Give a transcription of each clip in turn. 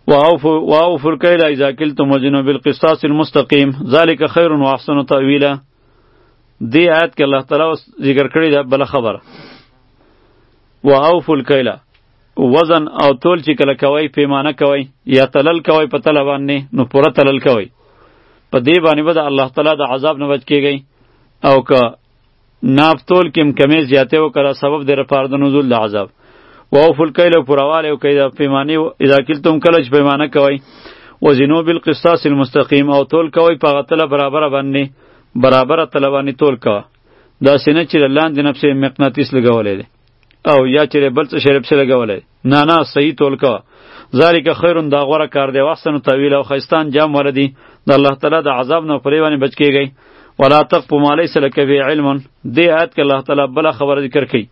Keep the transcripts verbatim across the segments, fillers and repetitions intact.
واوفوا واوفوا الكيل اذا كلتم وزنوا بالقسطاس المستقيم ذلك خير واحسن تاویلا. دی آیت کې الله تعالی ذکر کړی ده بل خبره. واوفوا الكيل وزن او تول چې کله کوي پیمانه کوي یا تلل کوي په تله باندې نو پوره تلل کوي. په دې باندې به د الله تعالی د عذاب نه بچ کیږي. او که ناپ تول کې کمی زیاته وکړه سبب دی لپاره د نزول د عذاب. واوفوا الكيل پورواله او کیدا پیمانه اذا کلتم کله چې پیمانه کوي وزنوا بالقسطاس المستقیم او تول کوي په غتله برابر باندې برابر تله باندې تول کوه. دا سینه چې لاندې نفس مقناطیس لګولې دی او یا چې بل څه شرب څه لګولې نه نه صحیح تول کوه. ذالک خیر دا غوره کار دی واحسن تاویل او خیستان جام ولدی د الله تعالی د عذاب نه پرې باندې بچ کیږي. ولا تقف ما ليس لك به علم. دې آیت کې الله تعالی بل خبر ذکر کړي.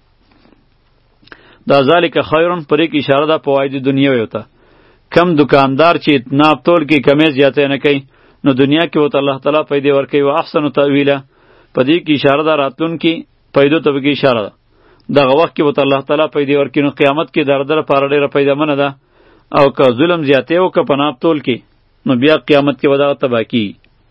دا ذالک خیرون پرې کې اشاره ده فواید دنیوي وته. کم دکاندار چې ناپ تول کې کمی زیاته نه کوي نو دنیا کې وته الله تعالی پیدا ورکوي او احسن تاویله. په دې کې اشاره ده راتلون کې پیدا ته کې اشاره ده. دغه وخت کې وته الله تعالی پیدا ورکوي نو قیامت کې دردر پاره ډیره پیدا منه ده. او که ظلم زیاته او که په ناپ تول کې نو بیا قیامت کې ودا تبا کی.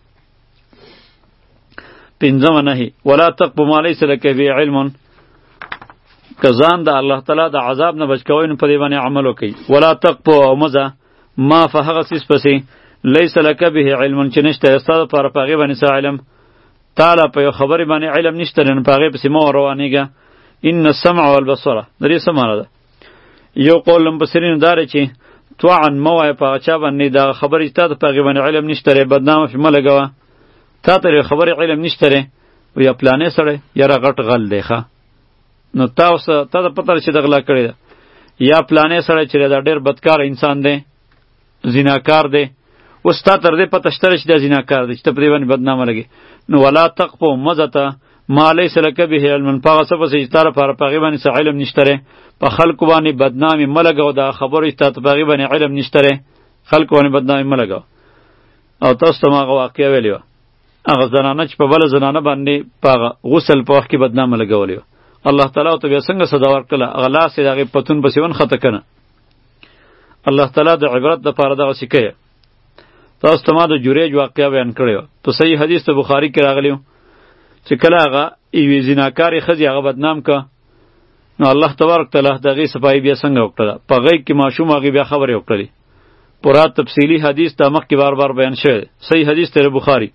پنځم نهی ولا تقف ما ليس لك به علم. کزان د الله تعالی د عذاب نه بچ کوی نو په دې باندې عمل وکي. ولا تقف او مزه ما فهغه سیس پسې ليس لك به علم چې نشته استاد پر پاغي باندې څه علم تعالی په خبرې باندې علم نشته نن پاغي پسې مو روانېګه. ان السمع والبصر درې سمانه ده. یو قول لمبسرین دار چې توعن موای په چا باندې دا خبرې ته پاغي باندې علم نشته بدنامه په ملګوا تا ته خبرې علم نشته و یا پلانې سره یا غټ غل دی ښه نو تاسو ته د پتر چې دغلا کړی یا پلانې سره چې دا ډېر بدکار انسان دی زیناکار دی اوس تا تر دې پته شته چې دا زیناکار دی چې ته پرې باندې بدنامه لګي نو ولا تقفو مزته ما ليس لك به علم پاغه څه پسې چې تاره پر پاغي باندې څه علم نشته په خلکو باندې بدنامي ملګو دا خبرې ته پاغي باندې علم نشته خلکو باندې بدنامي ملګو. او تاسو ته ما واقعیا ویلیو هغه زنانه چې په بل زنانه باندې پاغه غسل په وخت کې بدنامه لګولیو الله تعالی ته بیا څنګه صدا ورکړه هغه لاس یې دغه پتون پسې ون خطه کنه. الله تعالی د عبرت د پاره دغه سکه. تاسو ته ما د جوړېج واقعیا بیان کړیو په صحیح حدیث ته بخاری کې راغلیو چې کله هغه ایوی زیناکاری خزی هغه بدنام که نو الله تبارک تعالی دغه صفای بیا څنګه وکړه په غیږ کې ماشوم هغه بیا خبرې وکړي. پورا تفصیلی حدیث د مخ کې بار بار بیان شوی صحیح حدیث ته بخاری.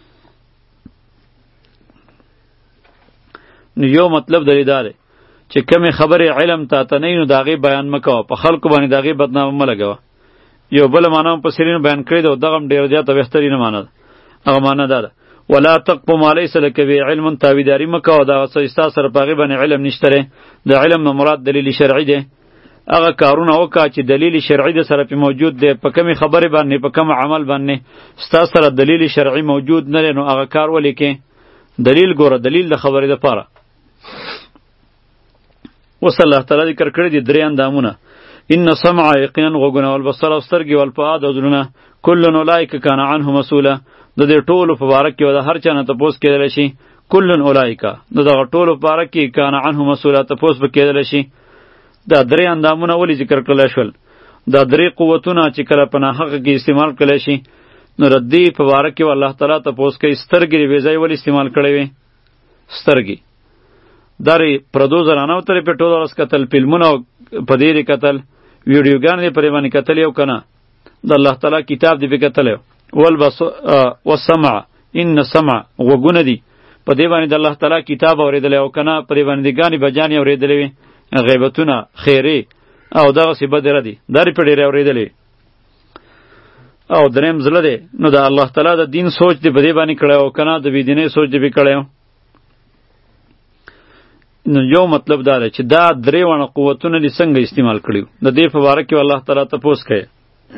نو یو مطلب درې داره چې کمی خبرې علم ته ته نه نو داغه بیان مکو په خلکو باندې داغه بدنامه ملګو. یو بل معنا په سرین بیان کړی دا دغه ډیر زیاته بهترینه معنا ده. هغه معنا ده ولا تقف ما ليس لك به علم تاویداری مکو دا څه استا سره پاغي باندې علم نشته. د علم نه مراد دلیل شرعي ده. هغه کارونه وکا چې دلیل شرعي ده سره په موجود ده په کمی خبرې باندې په کم عمل باندې استا سره دلیل شرعي موجود نه نو هغه کار ولیکې دلیل ګوره دلیل د خبرې ده پاره. وصلی الله تعالی ذکر کړی دي درې اندامونه ان سمع یقینا غوګونه والبصر او سترګې والفؤاد او زړونه کلن اولئک کان عنه مسئوله د دې ټولو په باره کې د هر چا نه تپوس کېدل شي. کلن اولئک د دغه ټولو په باره کې کان عنه مسئوله تپوس به کېدل شي. دا درې اندامونه ولې ذکر کړل شول؟ دا درې قوتونه چې کله په ناحقه کې استعمال کړل شي نو ردی په باره کې الله تعالی تپوس کوي سترګې بې ځای ولې استعمال کړی وي سترګې داري پردو زرانو ترې په ټول ورځ کتل فلمونه په دې کتل ویډیوګان دې پرې باندې کتل یو کنه د الله تعالی کتاب دې په کتل والبص والسمع ان سمع وګونه دي په دې باندې د الله تعالی کتاب اوریدل او کنه پرې باندې ګانی بجانی اوریدلې وي غیبتونه خیری او دغه سی بدره دي داري په ډېر اوریدلې او دریم زله دي نو د الله تعالی د دین سوچ دې په دې باندې کړه او کنه د بيدینه سوچ دې به کړه. نو یو مطلب دا دی چې دا درې ونه قوتونه دې څنګه استعمال کړیو د دې په اړه کې الله تعالی ته پوښ کړي.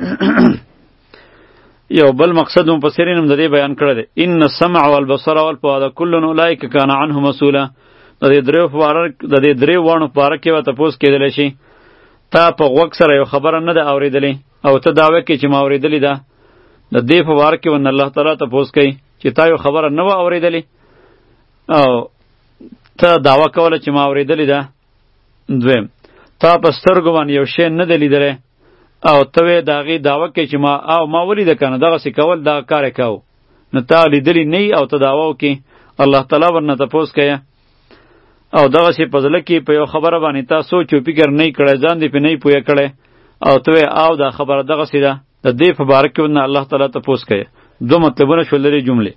یو بل مقصد هم په سرینم د دې بیان کړی دی ان السمع والبصر والفؤاد كل اولئک کان عنه مسئولا. د دې درې په اړه د دې درې ونه په اړه کې وته پوښ کېدل شي تا په وګ سره یو خبره نه ده اوریدلې او ته داوی کې چې ما اوریدلې ده د دې په اړه کې ون الله تعالی ته پوښ کوي چې تا یو خبره نه و اوریدلې او ته داوا کوله چې ما اوریدلې ده. دویم تا په سترګو باندې یو شی نه دی لیدلی او ته د هغې دعوه کوي چې ما او ما ولیده که نه دغسې کول دغه کار یې کوو، نو تا لیدلی نه او ته دعوه وکړې، الله تعالی ورنه تپوس کوي. او دغسې په زړه کې په یو خبره باندې تا سوچ و فکر نه کړی، ځان دې پرې نه پوهه کړی، او ته او دا خبره دغسې ده، د دې په باره کې ورنه الله تعالی تپوس کوي. دو مطلبونه شول د دې جملې.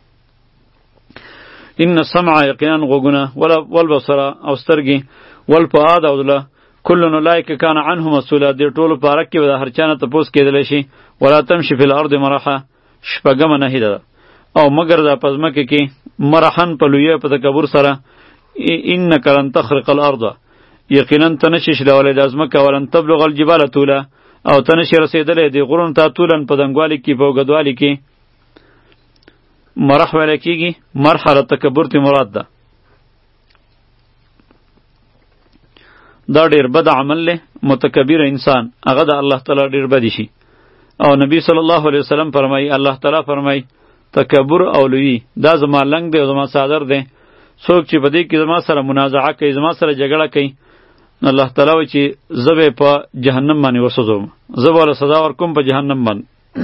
ان السمع یقینا غوږونه، والبصر او سترګې، والفؤاد او زړه، کل اولئک کان عنه مسؤولا، دې ټولو په اړه کې به د هر چا نه تپوس کېدلی شي. ولا تمشي فی الارض مرحا، شپږمه نهي ده، او مگر دا په ځمکه کې مرحن په لویه په تکبر سره، انک لن تخرق الارض، یقینا ته نشي شلولی د ځمکه، ولن تبلغ الجبال طولا، او ته نشي رسېدلی دې غرونو ته طولا په دنګوالي کې په اوږدوالي کې. مرح ویلی کېږي، مرحله تکبر تی مراد ده. دا ډیر بد عمل له متکبر انسان هغه د الله تعالی ډیر بدی شي. او نبی صلی الله علیه وسلم فرمای، الله تعالی فرمای تکبر او لوی دا زما لنګ دی او زما صادر دی، څوک چې په دې کې زما سره منازعه کوي، زما سره جګړه کوي، الله تعالی وایي چې زه به په جهنم باندې وسوځوم، زه به له سزا ورکوم په جهنم باندې.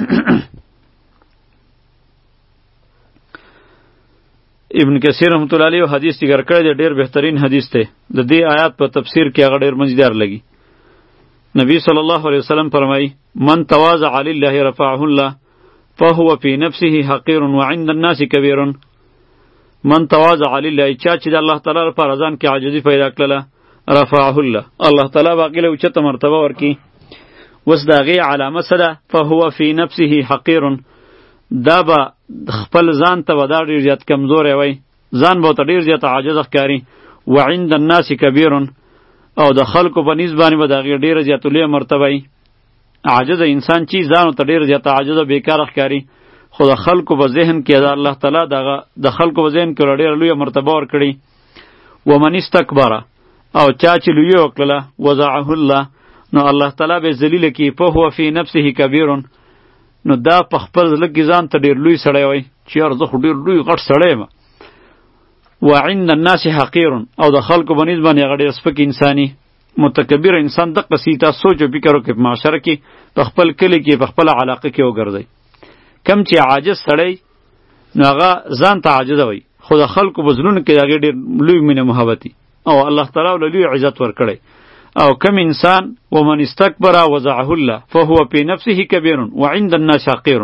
ابن کثیر رحمت الله علیه حدیث ذکر کړی دی، ډیر بهترین حدیث دی. د دې آیات په تفسیر کې هغه ډیر مزیدار لګي. نبی صلی الله علیه وسلم فرمایي من تواضع لله رفعه الله فهو في نفسه حقير وعند الناس كبير. من تواضع لله، چا چې د الله تعالی لپاره ځان کې عاجزي پیدا کړله، رفعه الله، الله تعالی باقي له اوچته مرتبه ورکي. اوس د هغې علامه څه ده؟ فهو في نفسه حقير، دا به خپل ځان ته به دا ډېر زیات کمزوری وی، ځان به ورته ډېر زیات عاجز ښکاري. وعند الناس کبیر، او د خلکو په نیز باندې به د هغې ډېره زیاته لویه مرتبه وي. عاجز انسان چې ځان ورته ډېر زیات عاجز او بېکاره ښکاري، خو د خلکو په ذهن کې د الله تعالی دغه د خلکو په ذهن کې ورته ډېره لویه مرتبه ورکړي. ومن استکبره، او چا چې لویه وکړله، وضعه الله، نو الله تعالی به ذلیله کړي. فهو فی نفسه کبیر، نو دا په خپل زړه کې ځان ته ډېر لوی سړی وایي چې یار زه خو ډېر لوی غټ سړی یم. وعند الناس حقیر، او د خلکو په نیز باندې هغه ډېر سپک انساني. متکبر انسان دقه سي تاسو سوچ او فکر وکړئ، په معاشره کې په خپل کلي کې په خپله علاقه کې وګرځئ. کم چې عاجز سړی نو هغه ځان ته عاجز وایي، خو د خلکو په زړونو کې د هغې ډېر لوی مینه محبت وي، او الله تعالی له لوی عزت ورکړی. او کم انسان ومن استکبر وضعه الله فهو فی نفسه کبیر وعند الناس حقیر.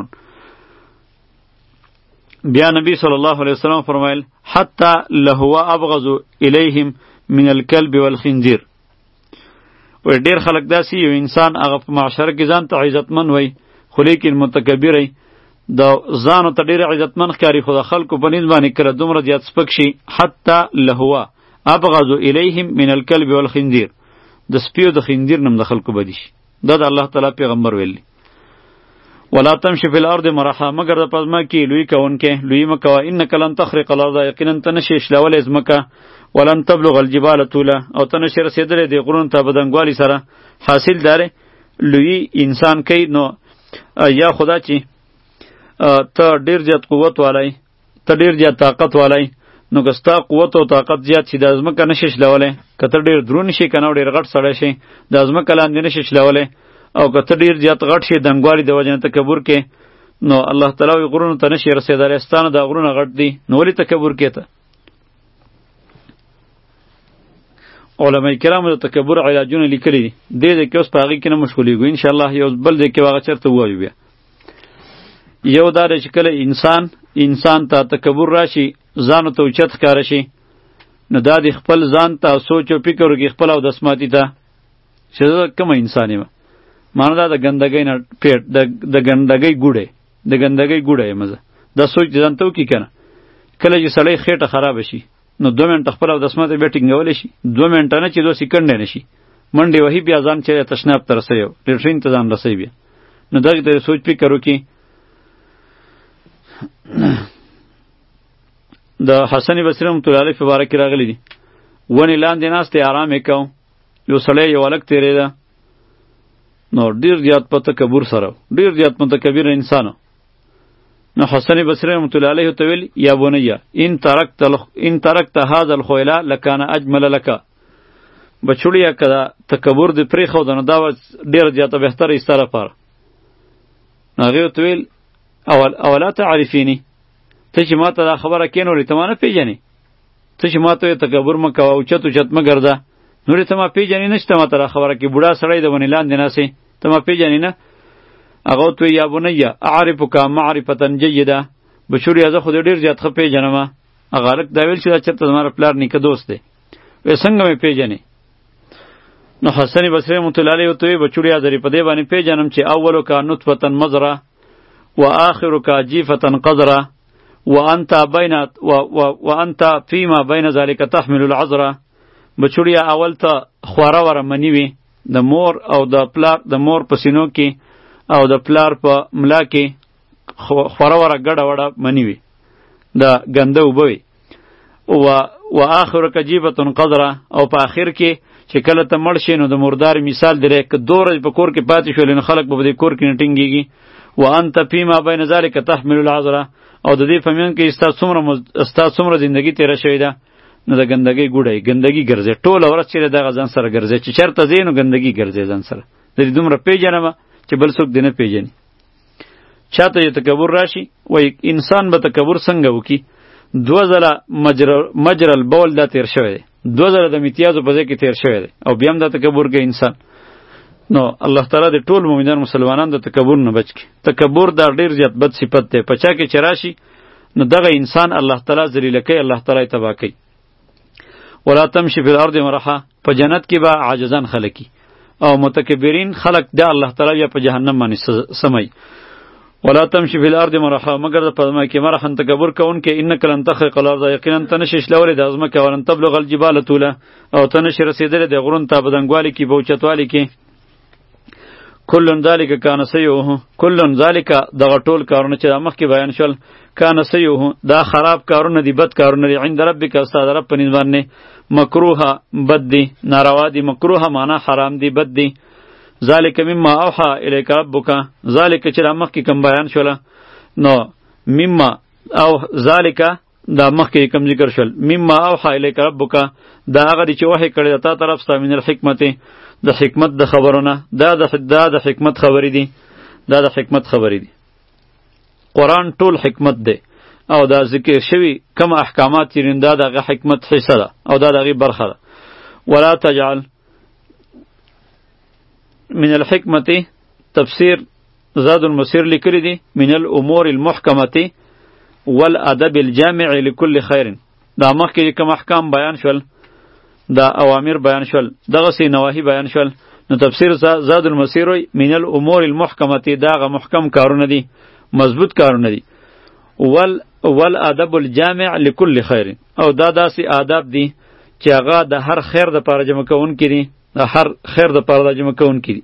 بیا نبی صلی الله علیه وسلم فرمایل حتی لهو ابغض الیهم من الکلب والخنزیر. و ډیر خلک داسې یو انسان هغه په معاشره کې ځان ته عزتمن وای، خو لیکن متکبر وي، د ځانو ته ډېر عزتمن ښکاري، خو د خلکو په نیز باندې کله دومره زیات سپک شي. حتی لهو ابغض الیهم من الکلب والخنزیر، د سپیو د خنزیر نم د خلکو بدی شي. دا د الله تعالی پیغمبر ویلی. ولا تمشي فی الارض مرحا، مگر د پزما کې لوی کوونکې لوی مکوه. انک لن تخرق الارض، یقینا ته نشي شلولی ځمکه. ولن تبلغ الجبال طولا، او ته نشي رسېدلی د غرونو ته په دنګوالي سره. حاصل داره لوی انسان کوي، نو یا خدا چې ته ډېر زیات قوت والی، ته ډېر زیات طاقت والی، نو که ستا قوت او طاقت زیات شي د ځمکه نشي شلولی. که ته ډېر دروند شي که نه ډېر غټ سړی شي د ځمکه لاندې نشي شلولی. او که ته ډېر زیات غټ شي دنګوالي د وجې نه تکبر کې، نو الله تعالی وایي غرونو ته نشي رسېدلی، ستا نه دا غرونه غټ دي، نو ولې تکبر کې ته؟ علماء کرامو د تکبر علاجونه لیکلي دي، دې ځای کې اوس په هغې کې نه مشغولېږو، انشاءالله یو بل ځای کې به هغه چېرته ووایو. بیا یو دا دی چې کله انسان انسان ته تکبر راشي، ځانو ته اوچت ښکاره شي، نو دا د خپل ځان ته سوچ او فکر وکړي، خپل اودسماتي ته چې زه کومه انسان یم، معنی دا د ګندګۍ نه پیټ د ګندګۍ ګوډی د ګندګۍ ګوډی یم زه. دا سوچ ځان ته وکړي که نه. کله چې سړی خېټه خرابه شي، نو دوه منټه خپل اودسمات بیا ټینګولی شي، دوه منټه نه چې دوه سیکنډې نه شي، منډې وهي، بیا ځان چې تشناب ته رسوي، لیټرین ته ځان رسوي. بیا نو دغې ته سوچ فکر وکړي. د حسن بصري رحمة الله علیه په باره کې راغلی دي، ونې لاندې ناست دی، آرام یې کو، یو سړی یو هلک تېرېده، نو ډېر زیات په تکبر سره ډېر زیات متکبر انسان. نو حسن بصري رحمة الله علیه ته ویل یا بنیه ان ترکت ان ترکت هذا الخیل لکان اجمل لک، بچوړیا کدا تکبر دې پرې خو دنه دا ډیر زیاته بهتره ایستره پر هغه تویل اول اولا تعریفینی ته چې ماته دا خبره کینولې ته ما نه پیژنې ته چې ماته تکبر مه کوه او چت چت مه ګرځه نورې ته ما پیژنې نشته ماته دا خبره کې بوډا سړی د ونې لاندې ناسې ته ما پیژنې نه هغه ورته وایي یا بنیه اعرفک معرفة جیده بچوړیا زه خو دې ډېر زیات ښه پیژنم هغه هلک دا ویل چې دا چېرته زما د پلار نیکه دوست دی وی څنګه مې پیژنې نو حسن بصري رحمة الله علیه ورته وایي بچوړیا زه دې په دې باندې پیژنم چې اولک نطفة مضره و آخرک جیفة قذره وانت بین و و وانت فيما بين ذلك تحمل العذره بچوړیا اول ته خواره وره منی وي د مور او د پلار د مور په سینو کې او د پلار په ملا کې خواره وره ګډه وډه منی وي د ګنده اوبه وي و و آخرک جیفة قذره او په آخر کې چې کله ته مړ شې نو د مردار مثال دی که دو ورځې په کور کې پاتې شولې نو خلک به په دې کور کې نه ټینګېږي وانت فيما بين ذلك تحمل العذره او د دې په میان کې ستا څومره ستا څومره زندگی تیره شوې ده نو د ګندګۍ ګوډی ګندګي ګرځې ټوله ورځ چې دغه ځان سره ګرځې چې چېرته ځې نو ګندګي ګرځې ځان سره د دې دومره پیژنم چې بل څوک دې نه پیژني چاته چې تکبر راشي وایي انسان به تکبر څنګه وکړي دوه ځله مجرى البول دا تیر شوی دی دوه ځله د امتیازو په ځای کې تیر شوی دی او بیا هم دا تکبر کوي انسان نو الله تعالی د ټول مؤمنان مسلمانان د تکبر نه بچ کی تکبر دا ډیر زیات بد صفت دی په چا کې چراشي نو دغه انسان الله تعالی ذلیل کوي الله تعالی تبا کوي ولا تمشي فی الارض مرحا په جنت کې به عاجزان خلقی او متکبرین خلق د الله تعالی په جهنم باندې سمای ولا تمشي فی الارض مرحا مگر د پدما کې مرحن تکبر کون کې انک لن تخرق الارض یقینا تنشش لول د ازمکه ولن تبلغ الجبال طولا او تنش رسیدل د غرون ته بدنګوالی کې بوچتوالی کې کلن ذالک کان سیئه کلن ذالک دغه ټول کارونه چې د مخکې بیان شول کان سیئه دا خراب کارونه دي بد کارونه دي عند ربک استاد رب په نسبت باندې مکروه بد دي ناروا دي مکروه معنا حرام دي بد دي ذالک مما اوحى الیک ربک ذالک چې د مخکې کوم بیان شول نو مما او ذالک دا مخکې کوم ذکر شول مما اوحى الیک ربک دا هغه چې وحی کړی تا طرف ستا من الحکمت د حکمت د خبرونه دا د دا د حکمت خبرې دي دا د حکمت خبرې دي قرآن ټول حکمت دی او دا ذکر شوی کوم احکامات چې دا دغه حکمت حصه ده او دا دغه برخه ده ولا تجعل من الحکمت تفسیر زاد المسیر لیکلی دی من الامور المحکمت والادب الجامع لكل خیر دا مخکې کوم احکام بیان شول دا اوامر بیان شول دغه سی نواهی بیان شول نو تفسیر زاد المسیر من الامور المحکمه داغه محکم کارونه دي مضبوط کارونه دي ول والادب الجامع لكل خیر او دا داسې آداب دي چې هغه د هر خیر د پاره جمع کون کړي د هر خیر د پاره جمع کون کړي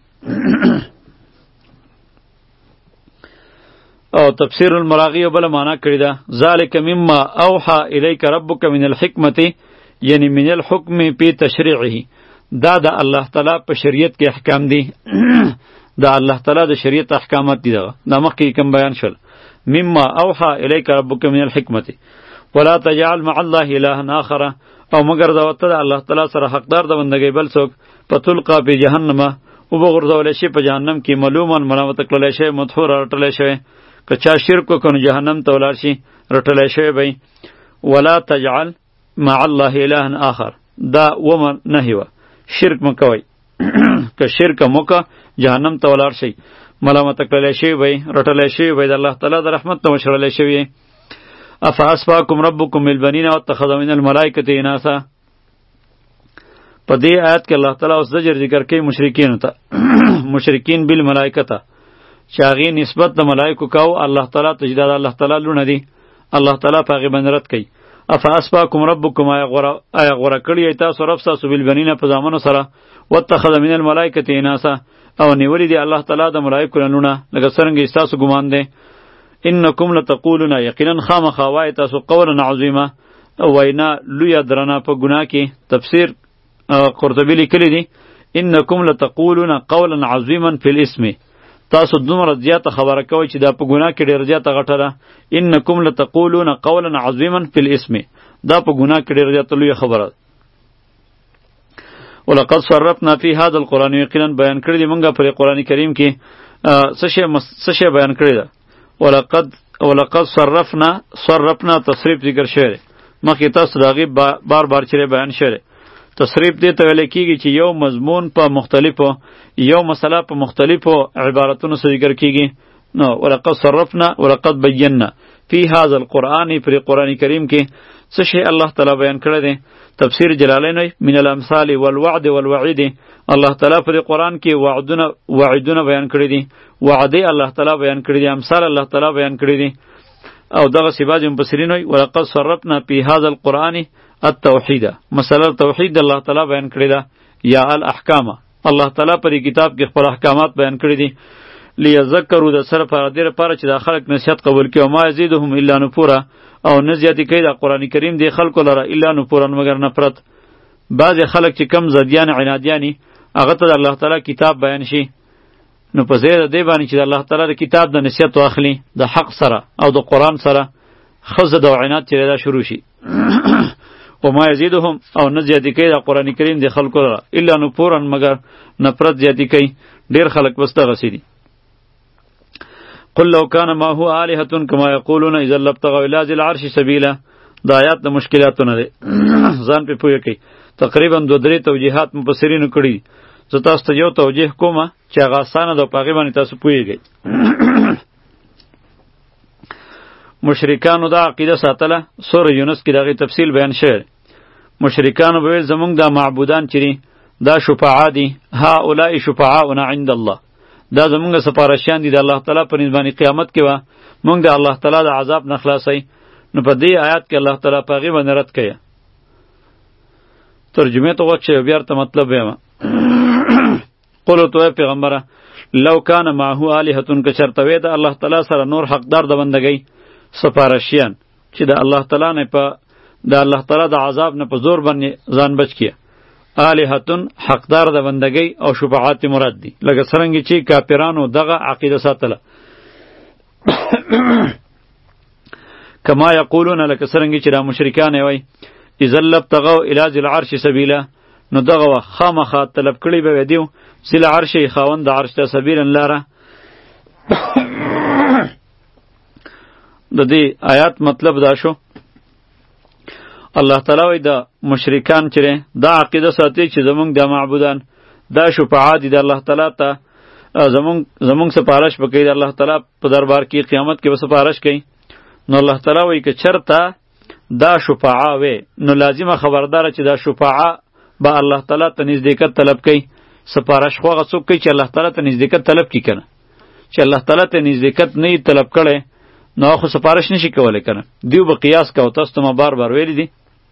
او تفسیر المراغی بل معنا کړی دا ذالک مما اوحى الیک ربک من الحکمه یعنی من الحکم پی تشریعه دا د الله تعالی په شریعت کې احکام دي دا الله تعالی د شریعت احکامات دي دا مخکې کوم بیان شول مما اوحى الیک ربک من الحکمه ولا تجعل مع الله الها آخر او مگر دا وته الله تعالی سره حقدار د بندګۍ بل څوک پتلقا په جهنم او بغرزول شي په جهنم کې ملومان ملامت کړل شي مدحور رټل شي که چا شرک وکړي جهنم ته ولار شي رټل شي به ولا تجعل مع الله اله آخر دا ومن نهیوه شرک مکوي که شرک موکا جهنم ته ولار شي ملامت کړل شي وي رټل شي وي د الله تعالی د رحمت ته مشرل شي وي افاسفاکم ربکم بالبنین واتخذ من الملائکه اناثا په دې آیت کې الله تعالی اوس زجر ذکر کوي مشرکین ته مشرکین بالملائکه ته چې هغې نسبت د ملائکو کاو الله تعالی ته چې دا الله تعالی لونه دي الله تعالی په هغې باندې رد کوي افاسفاکم ربکم آیا غوره کړي یې تاسو رب ستاسو بالبنین په زامنو سره واتخذ من الملائکة اناثا او نیولی دی الله تعالی د ملائکو لونه لکه څرنګه ستاسو ګمان دی انکم لتقولون یقینا خامخا وایي تاسو قولا عظیمه وینا لویه درنه په ګناه کې تفسیر قرطبی لیکلی دی انکم لتقولون قولا عظیما فی الاسم تاسو دومره زیاته خبره کوئ چې دا په ګناه کې ډېر زیاته غټه ده انکم لتقولون قولا عظیما فی الاسم دا په ګناه کې ډېر زیاته لویه خبره ولقد صرفنا فی هذا القرآن یقینا بیان کړی دی مونږه پر قرآن کریم کې څه شی څه شی بیان کړی ده ولقد ولقد صرفنا صرفنا تصریف ذکر شوی دی مخکې تاسو د هغې بار بار چې بیان شوی دی تصریف دې ته ویل کېږي چې یو مضمون په مختلفو یو مسله په مختلفو عبارتونو سره ذکر کېږي نو ولقد صرفنا ولقد بینا فی هذا القرآن پر قرآن کریم کې څه شی الله تعالی بیان کړی دی تفسیر جلالین من الامثال والوعد والوعید الله تعالی پر قرآن کې وعدونه وعدونه بیان کړی دي وعده الله تعالی بیان کړی دي امثال الله تعالی بیان کړی دي او دغه سیباج مفسرین وی ولقد صرفنا فی هذا القرآن التوحید مسله توحید الله تعالی بیان کړی ده یا الاحکام الله تعالی پر کتاب کې خپل احکامات بیان کړی دي لیذکروا د سره پر دې لپاره چې د خلق نصیحت قبول کړي او ما یزيدهم الا نفورا او نه زیاتی کوي د قرآن کریم دی خلکو لره الا نفورا مگر نفرت بعض خلک چې کم زدیان عنادیانی هغه ته د الله تعالی کتاب بیان شي نو په ځای د دې باندې چې د الله تعالی د کتاب د نصیحت واخلي د حق سره او د قرآن سره خزه د عناد چې دا شروع شي و ما یزيدهم او نه زیاتی کوي د قرآن کریم دی خلکو لره الا نفورا مگر نفرت زیاتی کوي ډیر خلک بس دغه سي دي قل لو كان ما هو آلهة كما يقولون اذا لابتغوا الى ذي العرش سبيلا دا آیات د مشکلاتونه دي ځان په پوهه کوي تقریبا دو درې توجیهات مفسرینو کړي زه تاسو ته یو توجیه کوم چې هغه اسانه ده په هغې باندې تاسو پوهیږئ مشرکانو دا عقیده ساتله سوره یونس کې د هغې تفصیل بیان شوی مشرکانو به ویل زمونږ دا معبودان چې دي دا شفعا دي هؤلاء شفعاؤنا عند الله دا زمونږ سپارښیان دي د الله تعالی په نسبت باندې قیامت کې به مونږ د الله تعالی د عذاب نه خلاصوي نو په دې آیات کې الله تعالی په هغې باندې رد کوي ترجمه ته وخت شي بیا ته مطلب وایم قولو تو پیغمبره لو کان معه الهه که چرته وې د الله تعالی سره نور حقدار د بندګۍ سپارښیان چې د الله تعالی نه په د الله تعالی د عذاب نه په زور باندې ځان بچ کیه الهتون حقدار د بندګۍ او شفاعت مراد دي لکه څرنګه چې کافرانو دغه عقیده ساتله کما یقولون لکه څرنګه چې را مشرکان وي اذا لبتغوا الى ذي العرش سبیلا نو دغه وخت خامخا طلب کړی به دیو ذی العرش خاوند د عرش ته سبیلا لاره د دې آیات مطلب دا شو الله تعالی وی د مشرکان چې دا عقیده ساتي چې زمونږ د معبودان دا شفاعت دي د الله تعالی ته زمونږ زمونږ سپارش وکړي د الله تعالی په دربار کې قیامت کې به سپارش کوي نو الله تعالی وی که چرته دا شفاعه وي نو لازمه خبردار چې دا شفاعه به الله تعالی ته نزدېکت طلب کوي سپارش خو هغه څوک کوي چې الله تعالی ته نزدېکت طلب کوي کنه چې الله تعالی ته نزدېکت نه طلب کړي نو خو سپارش نشي کولی کنه دیو به قیاس کوي تاسو ته ما بار بار ویلی دي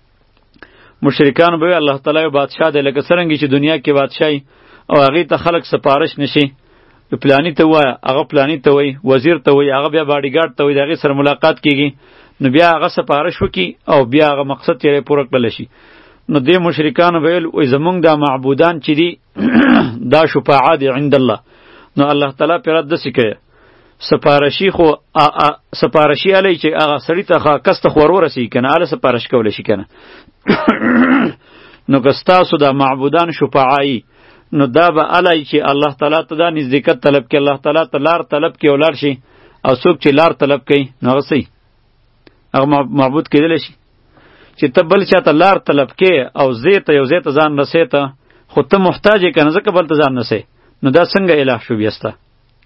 مشرکان به الله تعالی بادشاہ دی لکه څرنګه چې دنیا کې بادشاہي او هغې ته خلک سپارش نشي پلانی ته وایه هغه پلانی ته وایي وزیر ته وایي هغه بیا باډیګارډ ته وایي د هغې سره ملاقات کیږي نو بیا هغه سپارش وکړي او بیا هغه مقصد یې پوره کړلی شي نو دې مشرکانو به ویل وایي زمونږ دا معبودان چې دي دا شفاعه دي عند الله نو الله تعالی پرې رد داسې کوي سپارشي خو سپارشي علی چې هغه سړي ته کس ته خو ورورسېږي که نه هله سپارش کولی شي که نه نو که ستاسو دا معبودان شفاعایي نو دا به علی چې الله تعالی ته دا نزدېکت طلب کړي الله تعالی ته لار طلب کړي او لاړ شي او څوک چې لار طلب کوي نو هغه څه هغه معبود کېدلی شي چې ته بل چاته لار طلب کې او زی ته یو زی ته ځان رسې ته خو ته محتاج یې که نه ځکه بل ته ځان رسې نو دا څنګه اله شو بیا ستا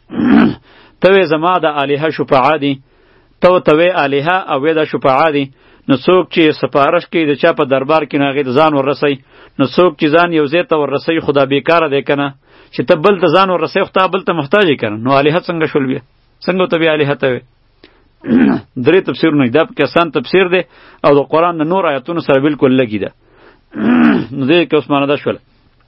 ته وې زما د الهه شفاعه دي ته ورته وې الهه او وې دا شفاعه دي نو څوک چې سپارش کوي د چا په دربار کې نو هغې ته ځان وررسوي نو څوک چې ځان یو ځای ته وررسوي خو دا بېکاره دی که نه چې ته بل ته ځان وررسوي خو ته بل ته محتاج یې که نه نو الهه څنګه شول بیا څنګه ورته بیا الهه ته وې درې تفسیرونه دا پکې اسان تفسیر دی او د قرآن د نور آیاتونو سره بلکل لګي ده نو دې کې اوس معنی دا شوله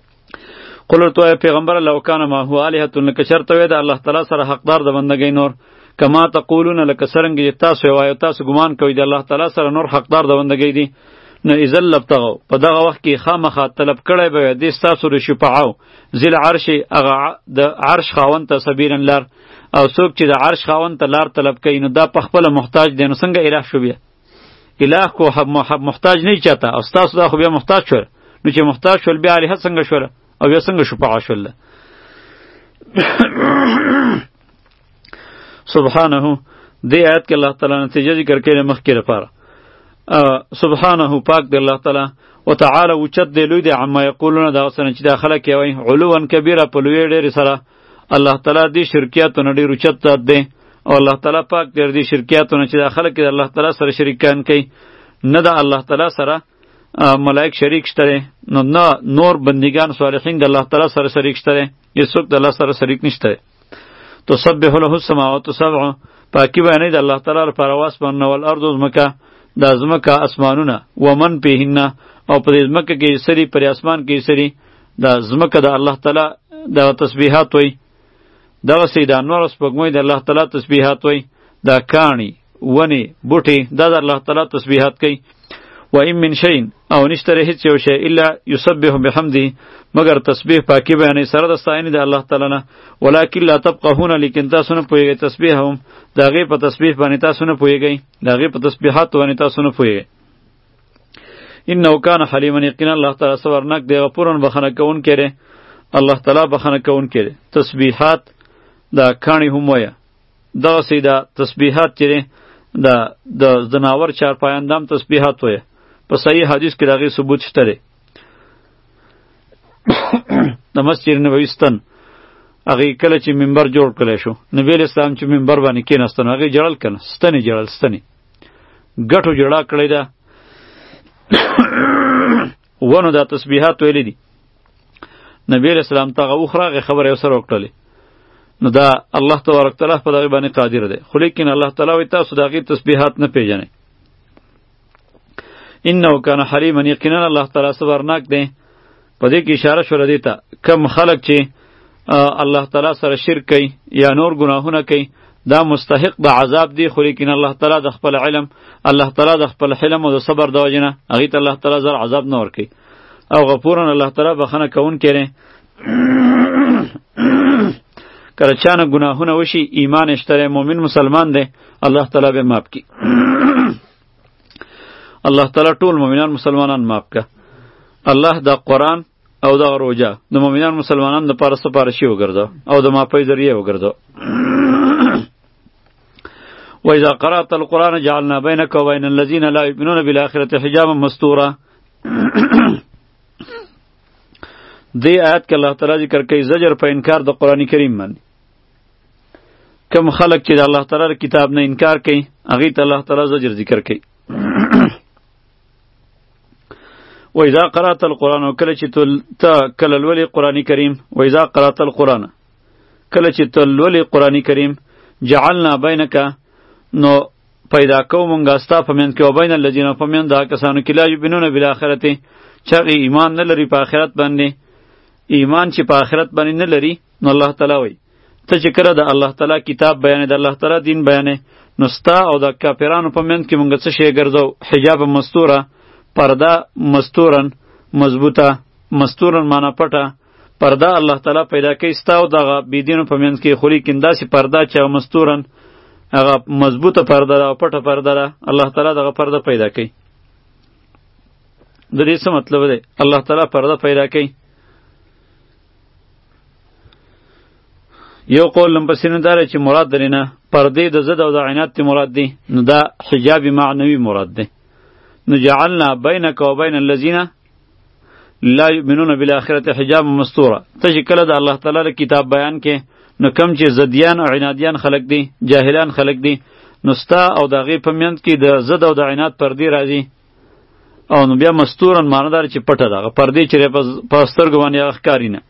قل ورته وایه پیغمبره لو کان ما هو الهة لکه چېرته وی د الله تعالی سره حقدار د بندګۍ نور کما تقولون لکه څرنګه چې تاسو وایو تاسو ګمان کوئ د الله تعالی سره نور حقدار د بندګۍ دي نو اذا لبتغوا په دغه وخت کې خامخا طلب کړی به وی دې ستاسو د شفاعو ذی العرش هغه د عرش خاوند ته سبیلا لار او څوک چې د عرش خاوند ته لار طلب کوي نو دا په خپله محتاج دی نو څنګه اله شو بیا اله کو محتاج نه چاته او ستاسو دا خو بیا محتاج شو نو چې محتاج شول بیا الهه څنګه شول او بیا څنګه شفاعه شول سبحانه. دې آیت کې الله تعالی نتیجه ذکر کړي مخکې لپاره سبحانه پاک دی الله تعالی وتعالى وچت دی لوی دی عما یقولون دا سره چې دا خلک یې وایي علوا کبیره په لوی ډېر سره الله تعالی دې شرکیاتونه ډېر اوچت ذات دی او الله تعالی پاک دی دې شرکیاتونه چې دا خلک د الله تعالی سره شریکان کوي نه د الله تعالی سره ملائک شریک شته نو نه نور بندگان صالحین د الله تعالی سره شریک شته هیڅوک د الله سره شریک نشته. تسبح له السماوات السبع پاکی بیانې د الله تعالی لپاره واسمان او الارض زمکه د زمکه اسمانونه ومن پیهن او په دې زمکه کې سری پر اسمان کې سری د زمکه د الله تعالی د تسبیحات وای دغه سیدا نور سپګموي د الله تعالی تسبیحات وای دا کانی ونی بوټي دا د الله تعالی تسبیحات کوي. و این من شین او نشتره هیڅ یو شی الا یسبح بحمده مگر تسبیح پاکی بیانې سره د ستاینې د الله تعالی نه ولکن لا تفقهون لیکن تاسو نه پوهیږئ تسبیحهم د هغې په تسبیح باندې تاسو نه پوهیږئ د هغې په تسبیحاتو باندې تاسو نه پوهیږئ. انه کان حلیما یقینا الله تعالی صبرناک دی غفورا بخښنه کوونکی دی الله تعالی بخښنه کوونکی دی. تسبیحات دا کاڼي هم وایه دغسې دا تسبیحات چې دی د د ځناور چارپایان دام تسبیحات وایه په صحیح حدیث کې د هغې ثبوت شته دی. د مسجد نبوي ستن هغې کله چې منبر جوړ کړی شو نبی علیه السلام چې منبر باندې کېناستن هغې ژړل که نه ستنې ژړل ستنې ګټو ژړا کړی ده ونو دا تسبیحات ویلی دي نبی علیه السلام ته هغه اوښ راغې خبره یې ورسره وکړلې نو دا الله تبارک تعالی په دغې باندې قادر دی خو لیکن الله تعالی وایي تاسو د هغې تسبیحات نه پېژنئ. انه کان حلیما یقینا الله تعالی صبرناک دی. په دې کې اشاره شوله دې ته کم خلک چې الله تعالی سره شرک کوي یا نور ګناهونه کوي دا مستحق د عذاب دی خو لیکن الله تعالی د خپل علم الله تعالی د خپل حلم او د صبر د وجې نه هغې ته الله تعالی زر عذاب نه ورکوي او غفورا الله تعالی بخښنه کوونکی دی. کله چا نه ګناهونه وشي ایمان یې شته دی مؤمن مسلمان دی الله تعالی به معاف کړي. الله تعالی ټول مؤمنان مسلمانان معاف کړه. الله دا قرآن او دا روجه د مؤمنان مسلمانان دپاره سپارشي وګرځه او د معافۍ ذریعه وګرځه. وإذا قرأت القرآن جعلنا بينك وبين الذين لا يؤمنون بالآخرة حجابا مستورا. دې آیات کې الله تعالی ذکر کوي زجر په انکار د قرآن کریم باندې. کم خلق چې د الله تعالی کتاب نه انکار کوي هغې ته الله تعالی زجر ذکر کوي. و اذا قرأت القرآن کله چې ته کله لولې قرآن کریم و اذا قرأت القرآن کله چې ته لولې قرآن کریم جعلنا بینک نو پیدا کوو مونږ ستا په منځ کې و بین الذین په منځ د هغه کسانو کې لا یؤمنون بالآخرة چې هغې ایمان نه لري په آخرت باندې ایمان چې په آخرت باندې نه لري نو الله تعالی وایي ته چې کله د الله تعالی کتاب بیانې د الله تعالی دین بیانې نو ستا او د کافرانو په منځ کې مونږ څه شی ګرځو حجاب مستوره پرده مستورن مضبوطه مستورن معنا پټه پرده الله تعالی پیدا کوي ستا او دغه بېدینو په منځ کې خو لیکن داسې پرده چې هغه مستورن هغه مضبوطه پرده ده او پټه پرده ده الله تعالی دغه پرده پیدا کوي. د دې څه مطلب دی الله تعالی پرده پیدا کوي. یو قول لمپسینه داره چې مراد درې نه پردې د ضد او د عنایت تی مراد دی نو دا حجاب معنوي مراد دی. نو جعلنا بینک و بین الذین لا یؤمنون بالآخرة حجاب مستوره ته چې کله د الله تعالی کتاب بیان کې نو کم چې ضدیان او عنادیان خلق دي جاهلان خلق دي نو ستا او د هغې په منځ کې د ضد او د عناد پردې راځي او نو بیا مستورن معنی داره چې پټه ده هغه پردې چې په سترګو باندې هغه ښکاري نه.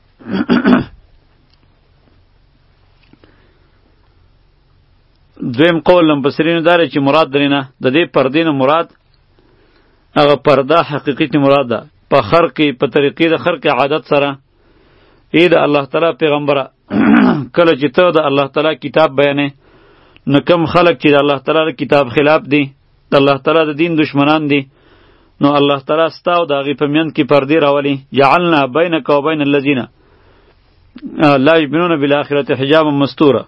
دویم قول لمپسرینو داره چې مراد درې نه د دې پردې نه مراد هغه پرده حقیقی مراد ده په خرق په طریقې د خرق عادت سره ای د الله تعالی پیغمبره کله چې ته د الله تعالی کتاب بیانې نو کم خلق چې د الله تعالی کتاب خلاف دي د الله تعالی د دین دشمنان دي نو الله تعالی ستا او د هغې په منځ کې پردې راولي. جعلنا بینک و بین الذین لا یؤمنون بالآخرة حجابا مستوره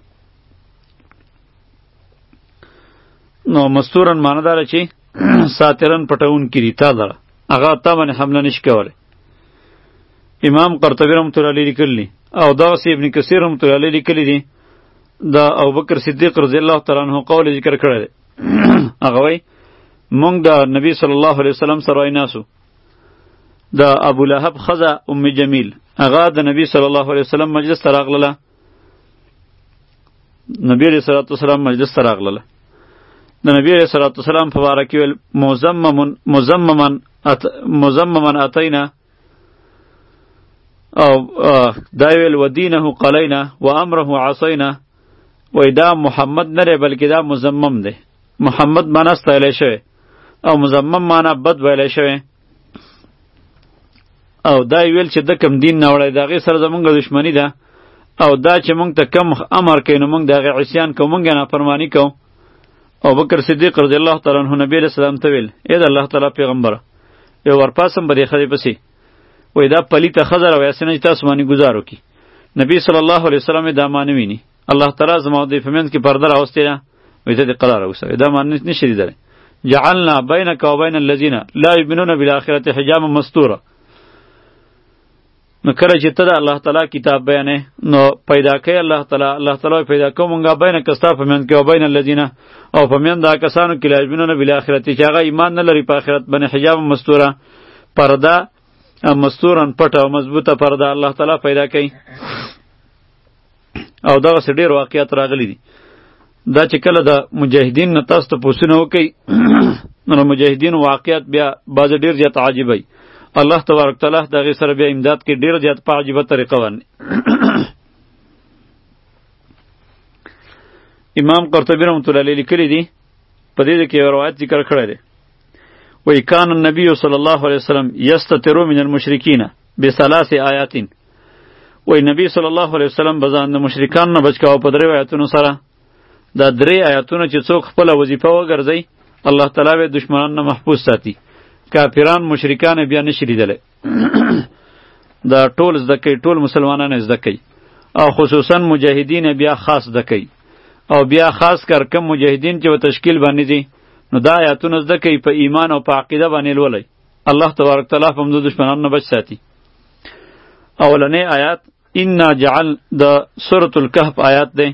نو مستورن معنی داره چې ساترن پټون کړي تا لره هغه تا باندې حمله نشي کولی امام قرطبی رحمت الله علیه لیکلی او دغسې ابن کثیر رحمت الله علیه لیکلی دي د ابوبکر صدیق رضی الله تعالی عنہ قول ذکر کړی دی. هغه وایي مونږ د نبی صلی الله علیه وسلم سره ناسو، د ابو لهب ښځه ام جمیل هغه د نبی صلی الله علیه وسلم مجلس ته راغله، نبی علیه الصلاة والسلام مجلس ته راغله. د نبی علیه الصلاة والسلام په باره کې ویل مزممن مزممن ات مزممن اتینا، او دا ویل و دینه قلینا و امره عصینا، وای دا محمد نه دی بلکې دا مزمم دی. محمد معنا ستایلی شوی او مزمم معنا بد ویلی شوی، او دا ویل چې د کم دین نه وړی د هغې سره زمونږ دښمني ده، او دا چې مونږ ته کم امر کوي نو مونږ د هغې عصیان کوو، مونږ یې نافرماني کوو. ابوبکر صدیق رضی الله تعالی عنه نبی علیه السلام ته ویل ای د الله تعالی پیغمبره یو ورپاسم به دې ښځې پسې، وایي دا پلیته ښځه را وایسې نه چې تاسو باندې ګزار وکړي. نبی صلی الله علیه وسلم یې دا معنی ویني، الله تعالی زما د په منځ کې پرده راوستې ده، وایي ته دې قرار اوسوې، دا معنی نشي لیدلی. جعلنا بینک و بین الذین لا یؤمنون بالآخرة حجابا مستورا. نو کله چې ته د الله تعالی کتاب بیانې نو پیدا کوي الله تعالی الله تعالی پیدا کوو مونږه بینک ستا په منځ کې او بین الذین او په منځ دا کسانو کې لا یؤمنون بالآخرة چې هغه ایمان نه لري په آخرت باندې حجاب مستوره پرده مستورن پټه او مضبوطه پرده الله تعالی پیدا کوي. او دغسې ډېر واقعیات راغلي دي. دا چې کله د مجاهدین نه تاسو ته پوښتنه وکړئ نو مجاهدین واقعیت بیا بعضې ډېر زیات عجیبه وي. الله تبارک تعالی د هغې سره بیا امداد کوي ډېر زیات په عجیبه طریقه باندې. امام قرطبی رحمت الله علیه لیکلی دي په دې کې یو روایت ذکر کړی دی، وی کان النبی صلی الله علیه وسلم یستتر من المشرکین بثلاث آیات. وی نبی صلی الله علیه وسلم بزان د مشرکان نه بچ کاوه په درې آیاتونو سره. دا درې آیاتونه چې څوک خپله وظیفه وګرځي الله تعالی به دشمنان نه محفوظ ساتي، کافران مشرکان بیا نشي لیدلی. دا ټول زده کوي، ټول مسلمانان زده کوي، او خصوصا مجاهدین بیا خاص زده کوي، او بیا خاص کر کم مجاهدین چې و تشکیل باندې دي نو دا آیاتونه زده کوي په ایمان او په عقیده باندې لولئ، الله تبارک تعالی په همدو دشمنانو نه بچ ساتي. اولنی آیات انا جعل د سورة الکهف آیات دی.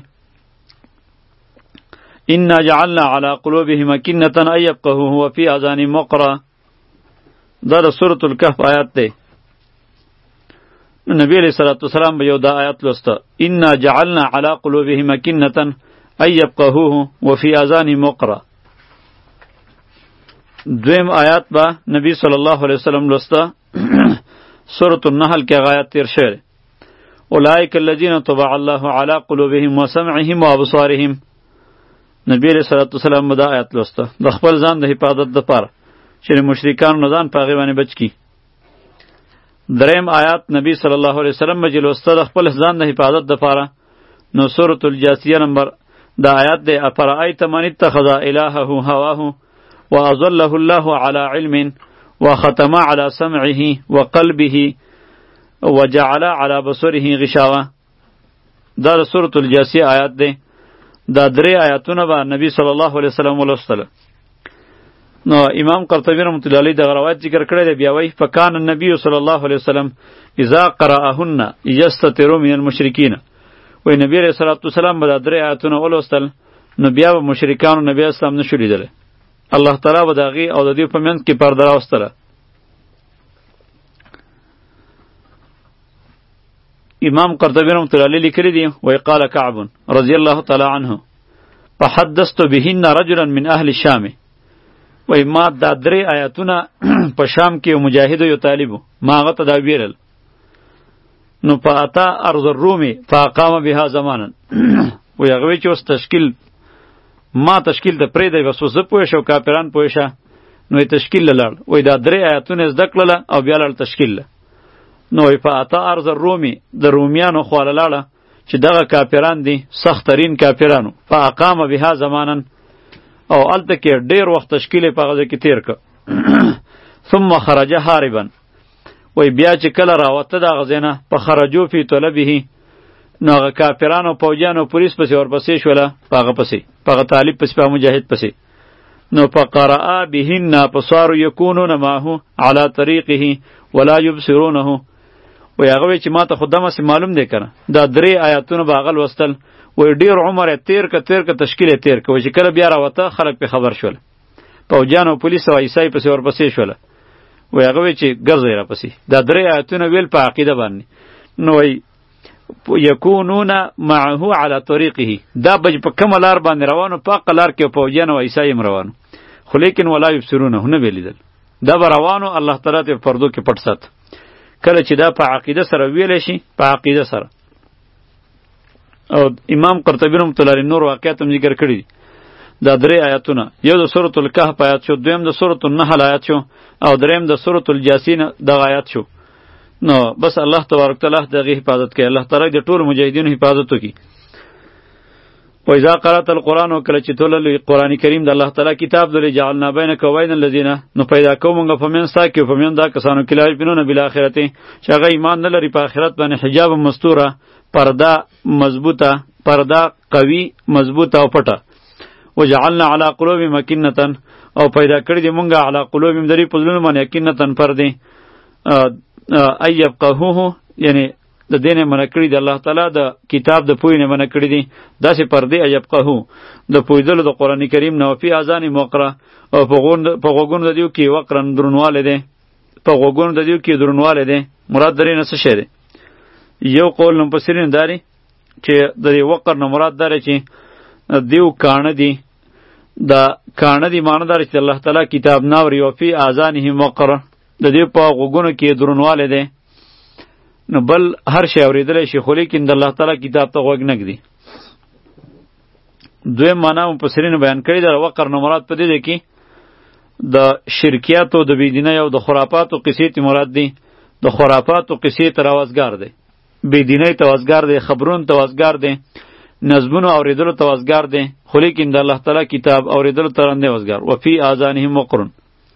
انا جعلنا على قلوبهم أكنة أن يفقهوه وفي آذانهم وقرا. دا د سورة الکهف آیات دی. نبی علیہ الصلوۃ والسلام به یو دا آیات لوسته انا جعلنا على قلوبهم أكنة أن يفقهوه وفي آذانهم وقرا. دویم آیات با نبی صلی الله علیه وسلم لوسته سورة النحل کې آیات تیر شوی. اولئک الذین طبع الله على قلوبهم وسمعهم وابصارهم. نبی علیہ الصلوۃ والسلام دا آیات لوسته د خپل ځان د حفاظت لپاره چې مشرکان نه ځان په هغې باندې بچ کړي. دریم آیات نبی صلی الله علیه وسلم به چې لوسته د خپل ځان د حفاظت لپاره نو سورة الجاثیه نمبر دا آیات دی افرأیت من اتخذ الهه هواه واضله الله على علم وختم على سمعه وقلبه وجعل على بصره غشاوه. دا د سورة الجاثیه آیات دی. دا درې آیاتونه به نبی صلی الله علیه وسلم ولوستله. نو امام قرطبی رحمت الله علیه دغه روایت ذکر کړی دی، بیا وایي فکان النبی صلی الله علیه وسلم اذا قرأهن یستتر من المشرکین. وایي نبی علیه الصلاة والسلام به دا درې آیاتونه ولوستل نو بیا به مشرکانو نبی اسلام نشو لیدلی، الله تعالی به د هغې او د دوی په منځ کې پرده راوستله. امام قرطبی رحمت الله علیه لیکلی دی وی قال کعب رضی الله تعالی عنه فحدثت بهن رجلا من اهل الشام. وی ما دا درې آیاتونه په شام کې یو مجاهد یو طالب ما هغه ته دا ویلل نو فاتا ارض الروم فاقام بها زمانا. وی هغه وی چې اوس تشکیل ما تشکیل د پرېږدی بس اوس زه پوه شه او کافران پوه شه نو یې تشکیل له لاړ. وی دا درې آیاتونه یې زده کړله او بیا لاړ تشکیل له. نو فاتا ارض الرومی د رومیانو خواله لاړه چې دغه کافران دي سخت ترین کافرانو. فاقام بها زمانا او الته کې ډیر وخت تشکیل په هغه کې تیر ک. ثم خرج هاربا. وی بیا چې کله راوته دغه ځای په خرجو فی طلبه نو هغه کافرانو پوجانو پولیس پسې ورپسې شوله په هغه پسې په هغه طالب پسې په مجاهد پسې. نو فقرأ بهن فصاروا یکونون معه علی طریقه ولا یبصرونه. وای هغه وی چې ما ته خو دمسې معلوم دی کنه دا درې آیاتونه به هغه لوستل وای ډیر عمر یې تیر که تیر که تشکیل یې تیر که وای چې کله بیا راوته خلک پې خبر شول پوجیان او پولیس او عیسی پسې ورپسې شوله وای هغه وی چې ګرځئ راپسې دا درې آیاتونه ویل په عقیده باندې نو وای یکونون معه علی طریقه دا بج په کومه لار باندې روانو په هغه لار کې پوجیان او عیسی هم روانو خو لیکن ولا یبصرونه نه ویلیدل دا به روانو الله تعالی ته پردو کې پټ سات کله چې دا په عقیده سره ویل شي په عقیده سره او امام قرطبی رحمۃ اللہ علیہ نور واقعات هم ذکر کړی دا درې آیاتونه یو د سورۃ الکهف آیات شو دویم د سورۃ النحل آیات شو او دریم د سورۃ الجاسین د آیات شو نو بس الله تبارک تعالی دغه حفاظت کوي الله تعالی د ټول مجاهدینو حفاظت کوي و اذا قرات القرآن وکله چې تولل قرآن کریم د الله تعالی کتاب دلی جعلنا بینک و بین الذین نو پیدا کومغه پمن سا کې پمن دا کسانو کې لای بنونه بل اخرت چې هغه ایمان نه لري په آخرت باندې حجاب مستوره پرده مضبوطه پرده قوی مضبوطه او پټه وجعلنا علی قلوب مکنه او پیدا کړی دی مونږه علی قلوب دری پزلون باندې مکنه پرده ای یفقهوه یعنی د دینه منکړی دی الله تعالی د کتاب د پوی نه منکړی دی داسې پردې ایبقهو د پویدلو د قران کریم نو فی اذان موقره او په غوند په غوګون د دیو کې وقرن درنواله دی په غوګون د دیو کې درنواله دی مراد درې نه څه شه دی یو قول نو پسرین داری چې د وقر نه مراد داره چې دیو کانه دی د کانه دی معنی داره چې الله تعالی کتاب ناوري او فی اذانه موقره د دې په غوګونو کې درنواله دی نو بل هر شی اوریدلی شي خو لیکن د الله تعالی کتاب ته غوږ نه ږدي دویم معنا مفسرینو بیان کړي د وقر نه مراد په دې دی کې د شرکیاتو د بېدینۍ او د خرافاتو قصې ته مراد دی د خرافاتو قصې ته راوزګار دی بېدینۍ ته وزګار دی خبرونو ته وزګار دی نظمونو اوریدلو ته وزګار دی خو لیکن د الله تعالی کتاب اوریدلو ته نه وزګار وفي آذانهم وقرن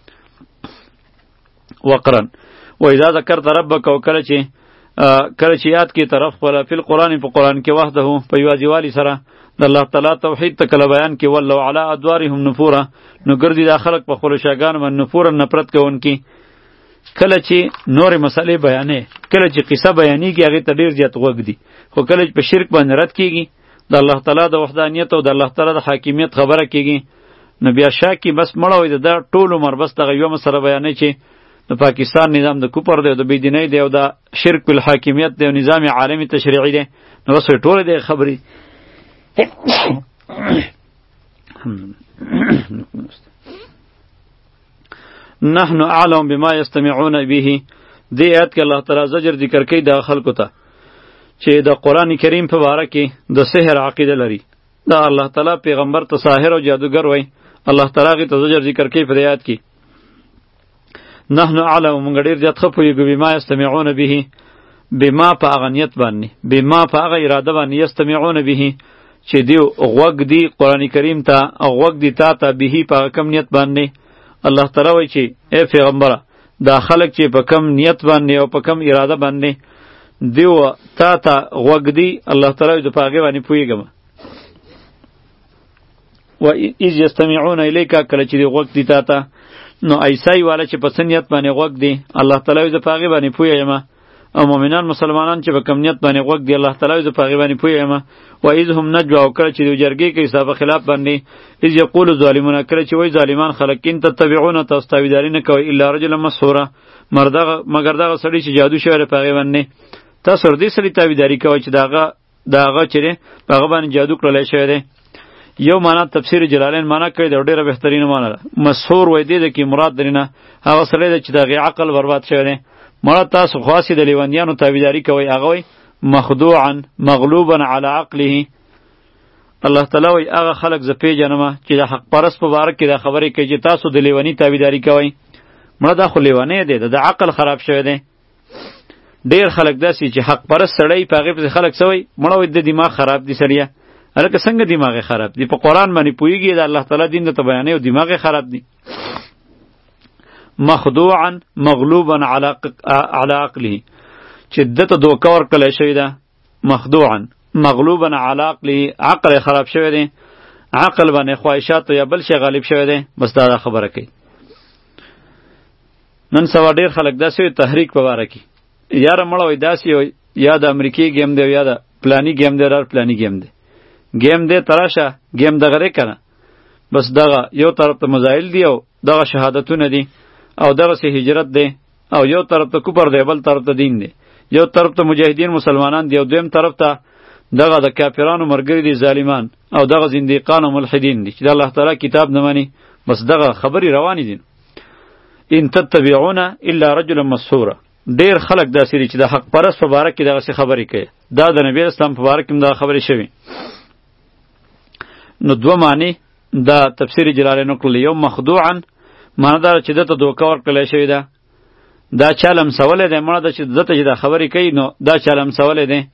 وقرن و اذا ذکرت ربک وکله چې کله چې یاد کې طرف ولا فی القرآن په قرآن کې وحده په یوازیوالي سره د الله تعالی توحید ته کله بیان کې ولو علی ادوارهم نفورا نو ګرځي دا خلق په خلو شاګان من نفورا نفرت کوونکی کله چې نور مسئلې بیانې کله چې قصه بیانېږي هغې ته ډېر زیات غوږ دي خو کله چې په شرک باندې رد کېږي د الله تعالی د وحدانیت او د الله تعالی د حاکمیت خبره کېږي نو بیا شا کې بس مړه وي د ټول عمر بس دغه یوه مسله بیانوي چې د پاکستان نظام د کوپر دی او د بېدینۍ دی او د شرک بالحاکمیت دی او نظام عالمي تشریعي دی نو بس ټولې دی خبرې نحن اعلم بما يستمعون به دی آیت کې الله تعالی زجر ذکر کوي د خلکو ته چې د قرآن کریم په باره کې د سحر عقیده لري دا الله تعالی پیغمبر ته ساحر او جادوګر وای الله تعالی غي ته زجر ذکر کوي په آیت کې نحن اعلم مونږ ډېر زیات ښه پوهېږو بما یستمعون به بما په هغه نیت باندې بما په هغه اراده باندې یستمعون به چې دی غوږ دی قرآن کریم ته او غوږ دی تا ته به په هغه کم نیت باندې الله تعالی وایي چې ای پیغمبره دا خلک چې په کم نیت باندې او په کم اراده باندې دیو تا ته غوږ دی الله تعالی د په هغې باندې پوهېږم و اذ یستمعون الیک کله چې دی غوږ دی تا ته نو عیسی والا چې په سنیت باندې غوږ دی الله تعالی ز پاغي باندې پویم او مؤمنان مسلمانان چې په کم نیت باندې غوږ دی الله تعالی ز پاغي باندې پویم و اذ هم نجوا او کله چې د جرګې کې حساب خلاف باندې اذ یقول ظالمون کله چې وای ظالمان خلقین تتبعون تستویداری نه کوي الا رجل مسحورا مرده مگر دغه سړی چې جادو شوی پاغي باندې تاسو ردی سړی تابعداری کوي چې داغه داغه چیرې پاغه باندې جادو کړل شوی دی یو معنا تفسیر جلالین معنا کوي د ډیره بهترینه معنا ده مسحور وای دی چې مراد درینه هغه سره چې دغه عقل برباد شوی دی مراد تاسو خاصی د لیوانیانو تابعداری کوي هغه وای مخدوعا مغلوبا علی عقله الله تعالی وای هغه خلق ز پیژنم چې د حق پرست په باره کې د خبرې کوي چې تاسو د لیوانی تابعداری کوي مراد خو لیوانه دی د عقل خراب شوی دی ډیر خلق داسي چې حق پرست سړی په هغه په خلق سوی مړه د دماغ خراب دي سړیا هلکه څنګه دماغ خراب دی په قرآن باندې پوهیږي د الله تعالی دین ته بیانې او دماغ خراب دی مخدوعا مغلوبا علی علی عقله چې دته دوکه ورکړل شوی ده مخدوعا مغلوبا علی عقله عقل خراب شوی دی عقل باندې خواهشات یا بل شی غالب شوی دی بس دا خبره کوي نن سوا ډیر خلک داسې تحریک په واره کې یاره مړه وای داسې وای یا د امریکې گیم دی یا د پلانی گیم دی رار پلانی گیم دی گیم دی تراشه گیم دغه ری کنه بس دغه یو طرف ته مزایل دی او دغه شهادتونه دي او دغه سه هجرت دی او یو طرف ته کوپر دی بل طرف ته دین دی یو طرف ته مجاهدین مسلمانان دی او دویم طرف ته دغه د کافرانو مرګری دي ظالمان او دغه زنديقان او ملحدین دي چې د الله تعالی کتاب نه مانی بس دغه خبري روان دي ان تتبعون الا رجلا مسحورا ډیر خلق داسې دي چې د حق پرست په باره کې دغه خبرې کوي دا د نبی اسلام په باره کې هم دا خبرې شوي نو دوه معنی دا تفسیر جلالین وکړل یو مخدوعا معنی دا چې دته دوکه ورکړلی شوې ده دا چا لمسولی دی مړه ده چې دته چې دا خبرې کوي نو دا چا لمسولی دی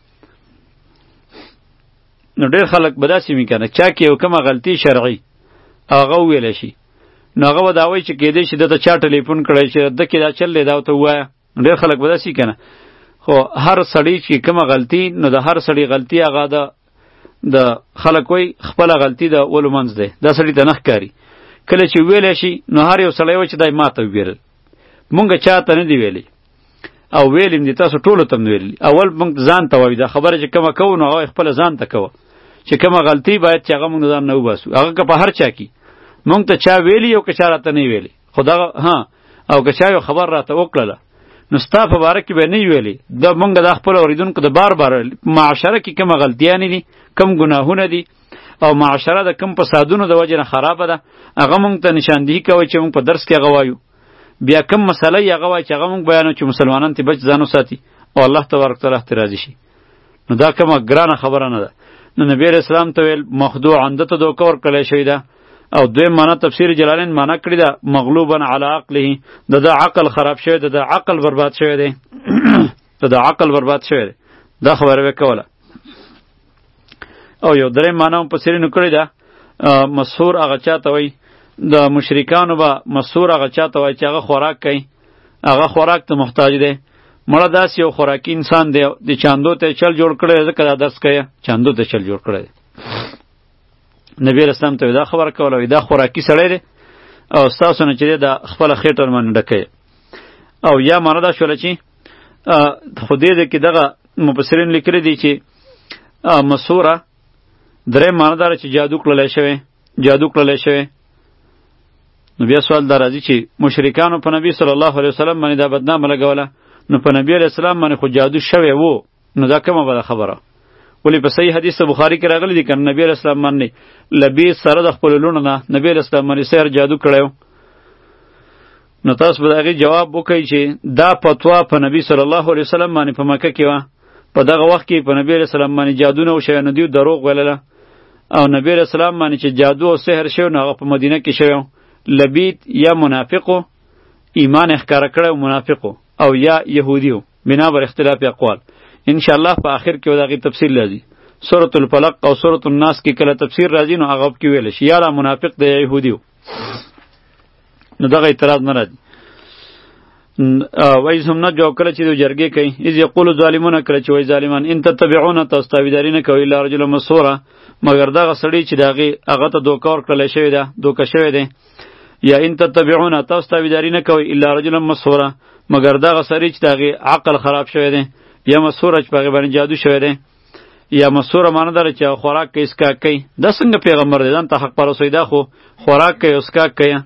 نو ډیر خلک به داسې وي که نه چا کې یو کومه غلطي شرعي هغه وویلی شي نو هغه به دا وایي چې کیدای شي دته چا ټلیفون کړی چې ده کې دا چل دی دا ورته ووایه ډیر خلک به داسې که نه خو هر سړی چې کومه غلطي نو د هر سړي غلطي هغه د د خلک وای خپل غلطي د اولو منځ دی دا سړی ته نه ښکاري کله چې ویلی شي نو هر یو سړی وایي چې دا ما ته وویل مونږ چاته نه دی ویلی او ویلیم دي تاسو ټولو ته هم ویلي اول مونږ ځان ته وایو دا خبره چې کومه کوو نو هغه خپله ځان ته کوه چې کومه غلطي باید چې هغه مونږ ځان نه وباسو هغه که په هر چا کې مونږ ته چا ویلي او که چا راته نه ویلي خو دغه ها او که چا یو خبر راته وکړله نو ستا په باره کې به نه ویلي د مونږ د خپلو اورېدونکو د بار بار معاشره کې کومه غلطیانې دي کم ګناهونه دي او معاشره د کم فسادونو د وجې نه خرابه ده هغه مونږ ته نشاندهي کوئ چې مونږ په درس کې هغه وایو بیا کم مسله یې هغه وایي چې هغه مونږ بیانو چې مسلمانان ترې بچ ځان وساتي او الله تبارک تعالی ترې راضي شي نو دا کومه ګرانه خبره نه ده نو نبی علیه السلام ته ویل مخدوعا دته دوکه ورکړلی شوې ده او دویم معنا تفسیر جلالین معنا کړی ده مغلوبا علی عقله د د عقل خراب شوی ده د عقل برباد شوی دی د د عقل برباد شوی دی دا خبره وکوله او یو درې معنا هم پسرینو کړی ده مسحور هغه چاته وایي د مشرکانو به مسحور هغه چاته وایي چې هغه خوراک کوي هغه خوراک ته محتاج دی مړه داسې یو خوراکي انسان دی د چاندو ته چل جوړ کړی ځکه دا درس کوي چاندو ته چل جوړ کړی دی نبی رسول ته دا خبره کوله دا خوراکي سړی دی او ستاسو نه چې دی دا خپله خېټه ورمنډه ډکوي او یا معنا دا شوله چې خو دې دی کې دغه مفسرین لیکلی دي چې مسحوره درېیم معنا دا چې جادو کړلی شوی جادو کړلی شوی نو بیا سوال دا راځي چې مشرکانو په نبی صلی الله علیه وسلم باندې دا بدنامه لګوله نو په نبی علیه السلام باندې خو جادو شوی وو نو دا کومه بده خبره ولی په صحیح حدیث بخاری کې راغلی دی کنه نبی علیه السلام باندې لبی سره د خپل لونه نه نبی علیه السلام باندې سیر جادو کړیو نو تاسو به دغه جواب وکړئ چې دا فتوا په نبی صلی الله علیه وسلم باندې په مکه کې و په دغه وخت کې په نبی علیه السلام باندې جادو نه وشوی نو دیو دروغ ویله او نبی علیه السلام باندې چې جادو او سحر شوی نو هغه په مدینه کې شوی لبید یا منافقو ایمان اخکاره کړی منافقو او یا یهودیو بنا بر اختلاف اقوال ان شاء الله په آخر کې وداغي تفصیل راځي سورۃ الفلق او سورۃ الناس کې کله تفسیر راځي نو هغه کې ویل شي یا منافق دی یا یهودیو نو دغه اعتراض نه راځي وایي هم نه جو کله چې د جرګې کوي اذ یقول ظالمون کله چې وایي ظالمان ان تتبعون تستاویداری نه کوي الا رجل مسحورا مگر دغه سړی چې دغه هغه ته دوکه ورکړل شوی ده دوکه شوی دی یا ان تتبعون تستاویداری نه کوي الا رجل مسحورا مگر دغه سړی چې دغه عقل خراب شوی دی یا مسحور چې په باندې جادو شوی دی یا مسحور معنی دار چې خوراک کوي اسکا کوي د څنګه پیغمبر دی ځان ته حق پر رسیدا خو خوراک کوي اسکا کوي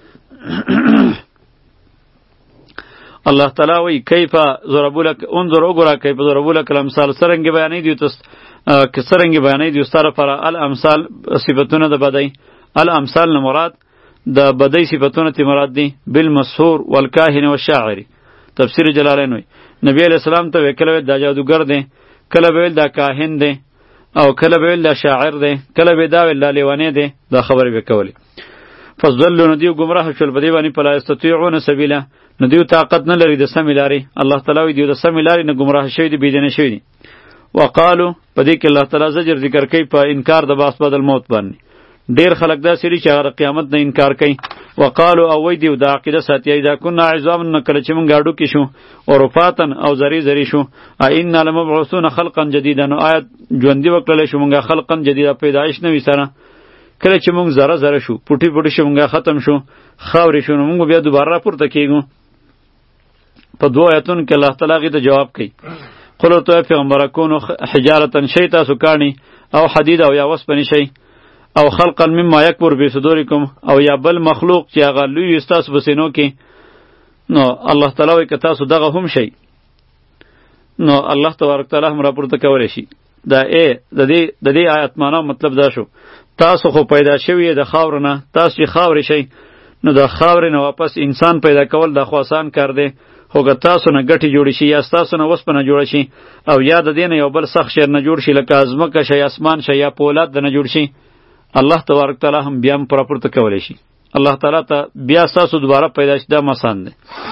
الله تعالی وی کیف ضرب لك انظر وګرا کیف ضرب لك الامثال سرنګ بیانې دی تاسو که سرنګ بیانې دی ستاره پر الامثال صفاتونه د بدای الامثال نه مراد د بدای صفاتونه تی مراد دی بالمسحور والکاهن والشاعر تفسیر جلالین وی نبی علیہ السلام ته وکړه د جادوګر دی کله به د کاهن دی او کله به د شاعر دی کله به دا ول لیوانه دی دا خبرې وکولې فضلوا ندیو گمراه شول بدی باندې پلا استطيعون سبیلا ندیو طاقت نه لري د سم لاري الله تعالی وی دیو د سم لاري نه گمراه شوی دی بيدنه شوی دی وقالو پدې کې الله تعالی زجر ذکر کوي په انکار د باس بدل موت باندې ډیر خلک دا سړي چې هغه قیامت نه انکار کوي وقالو او وی دیو د عقیده ساتي دا کنا عظام نه کله چې مونږ اډو کې شو او رفاتن او زری زری شو ائنا لمبعوثون خلقا جديدا نو آیت ژوندۍ وکړل شو مونږه خلقا جديدا پیدایش نه وسره کله چې مونږ زره زره شو پټي پټي شو مونږه ختم شو خاورې شو نو مونږ بیا دوباره راپورته کیږو په دوه آیتونو کې الله تعالی غي ته جواب کوي. قل ورته پیغمبره کونو حجارتن شی تاسو کانی او حدید او یا وسپنی شی او خلقا مما یکبر فی صدورکم او یا بل مخلوق چې هغه لوی استاسو بسینو کې، نو الله تعالی وایي که تاسو دغه هم شی نو الله تبارک تعالی هم راپورته کولی شي. دا ای د دې د دې آیت معنا مطلب دا شو، تاسو خو پیدا شوی د خاور نه، تاسو چې خاورې شئ نو د خاورې نه واپس انسان پیدا کول دا خو آسان کار دی، خو که تاسو نه ګټې جوړې شي یا ستاسو نه وسپنه جوړه شي او یا د دې نه یو بل سخت شی نه جوړ شي لکه ځمکه شي اسمان شي یا پولاد د نه جوړ شي، الله تبارک تعالی هم بیا هم راپورته کولی شي. الله تعالی ته بیا ستاسو دوباره پیدا شي دا آسان دی.